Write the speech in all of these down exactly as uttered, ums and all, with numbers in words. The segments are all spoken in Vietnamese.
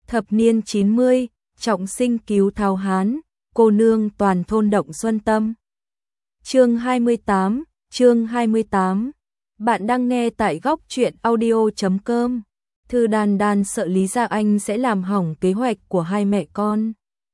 Thập niên chín mươi, trọng sinh cứu Tháo Hán, cô nương toàn thôn động xuân tâm. Chương hai mươi tám, chương hai mươi tám. Bạn đang nghe tại góc truyện audio chấm com. Thư Đan Đan sợ Lý Gia Anh sẽ làm hỏng kế hoạch của hai mẹ con.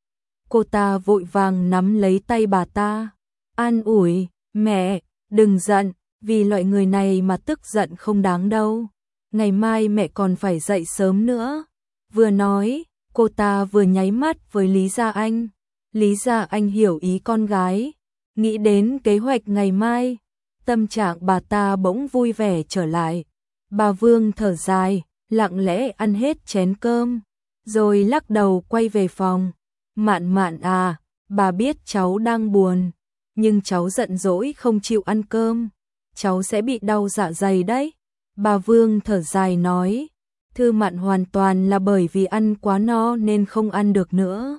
Cô ta vội vàng nắm lấy tay bà ta, an ủi, mẹ, đừng giận, vì loại người này mà tức giận không đáng đâu. Ngày mai mẹ còn phải dậy sớm nữa. Vừa nói, cô ta vừa nháy mắt với Lý Gia Anh. Lý Gia Anh hiểu ý con gái, nghĩ đến kế hoạch ngày mai, tâm trạng bà ta bỗng vui vẻ trở lại. Bà Vương thở dài, lặng lẽ ăn hết chén cơm, rồi lắc đầu quay về phòng. Mạn Mạn à, bà biết cháu đang buồn, nhưng cháu giận dỗi không chịu ăn cơm, cháu sẽ bị đau dạ dày đấy. Bà Vương thở dài nói, Thư Mạn hoàn toàn là bởi vì ăn quá no nên không ăn được nữa.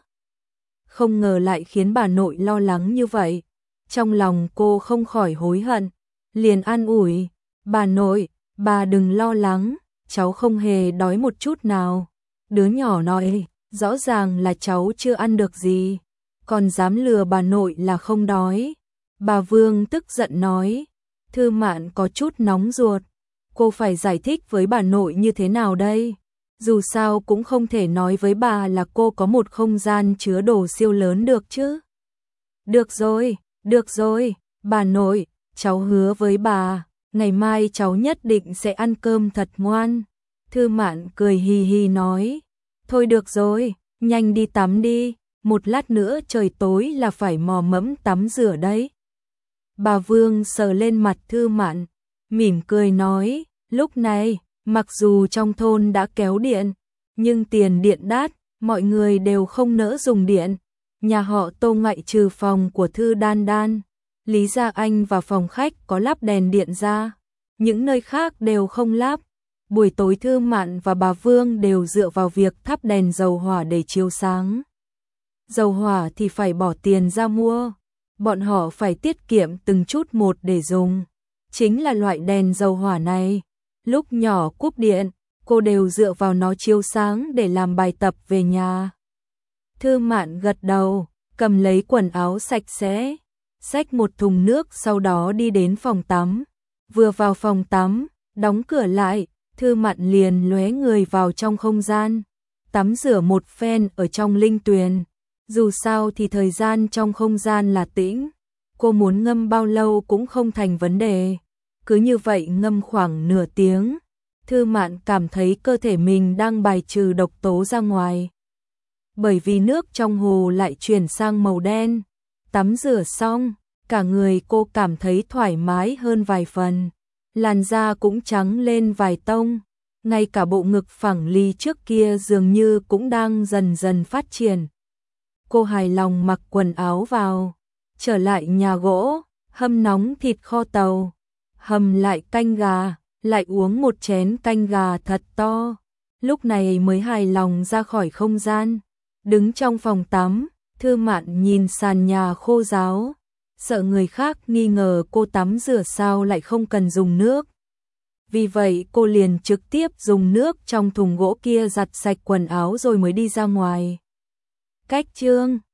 Không ngờ lại khiến bà nội lo lắng như vậy. Trong lòng cô không khỏi hối hận, liền an ủi, bà nội, bà đừng lo lắng, cháu không hề đói một chút nào. Đứa nhỏ nói, rõ ràng là cháu chưa ăn được gì, còn dám lừa bà nội là không đói. Bà Vương tức giận nói, Thư Mạn có chút nóng ruột, cô phải giải thích với bà nội như thế nào đây? Dù sao cũng không thể nói với bà là cô có một không gian chứa đồ siêu lớn được chứ. Được rồi, được rồi, bà nội, cháu hứa với bà, ngày mai cháu nhất định sẽ ăn cơm thật ngoan. Thư Mạn cười hì hì nói, thôi được rồi, nhanh đi tắm đi, một lát nữa trời tối là phải mò mẫm tắm rửa đấy. Bà Vương sờ lên mặt Thư Mạn, mỉm cười nói, lúc này, mặc dù trong thôn đã kéo điện, nhưng tiền điện đắt, mọi người đều không nỡ dùng điện. Nhà họ Tô ngoại trừ phòng của Thư Đan Đan, Lý Gia Anh và phòng khách có lắp đèn điện ra, những nơi khác đều không lắp. Buổi tối Thư Mạn và bà Vương đều dựa vào việc thắp đèn dầu hỏa để chiếu sáng. Dầu hỏa thì phải bỏ tiền ra mua, bọn họ phải tiết kiệm từng chút một để dùng. Chính là loại đèn dầu hỏa này, lúc nhỏ cúp điện, cô đều dựa vào nó chiếu sáng để làm bài tập về nhà. Thư Mạn gật đầu, cầm lấy quần áo sạch sẽ, xách một thùng nước sau đó đi đến phòng tắm. Vừa vào phòng tắm, đóng cửa lại, Thư Mạn liền lóe người vào trong không gian, tắm rửa một phen ở trong linh tuyền. Dù sao thì thời gian trong không gian là tĩnh, cô muốn ngâm bao lâu cũng không thành vấn đề. Cứ như vậy ngâm khoảng nửa tiếng, Thư Mạn cảm thấy cơ thể mình đang bài trừ độc tố ra ngoài. Bởi vì nước trong hồ lại chuyển sang màu đen. Tắm rửa xong, cả người cô cảm thấy thoải mái hơn vài phần. Làn da cũng trắng lên vài tông. Ngay cả bộ ngực phẳng lì trước kia dường như cũng đang dần dần phát triển. Cô hài lòng mặc quần áo vào, trở lại nhà gỗ, hâm nóng thịt kho tàu, hầm lại canh gà, lại uống một chén canh gà thật to. Lúc này mới hài lòng ra khỏi không gian. Đứng trong phòng tắm, Thư Mạn nhìn sàn nhà khô ráo, sợ người khác nghi ngờ cô tắm rửa sao lại không cần dùng nước. Vì vậy cô liền trực tiếp dùng nước trong thùng gỗ kia giặt sạch quần áo rồi mới đi ra ngoài. Cách chương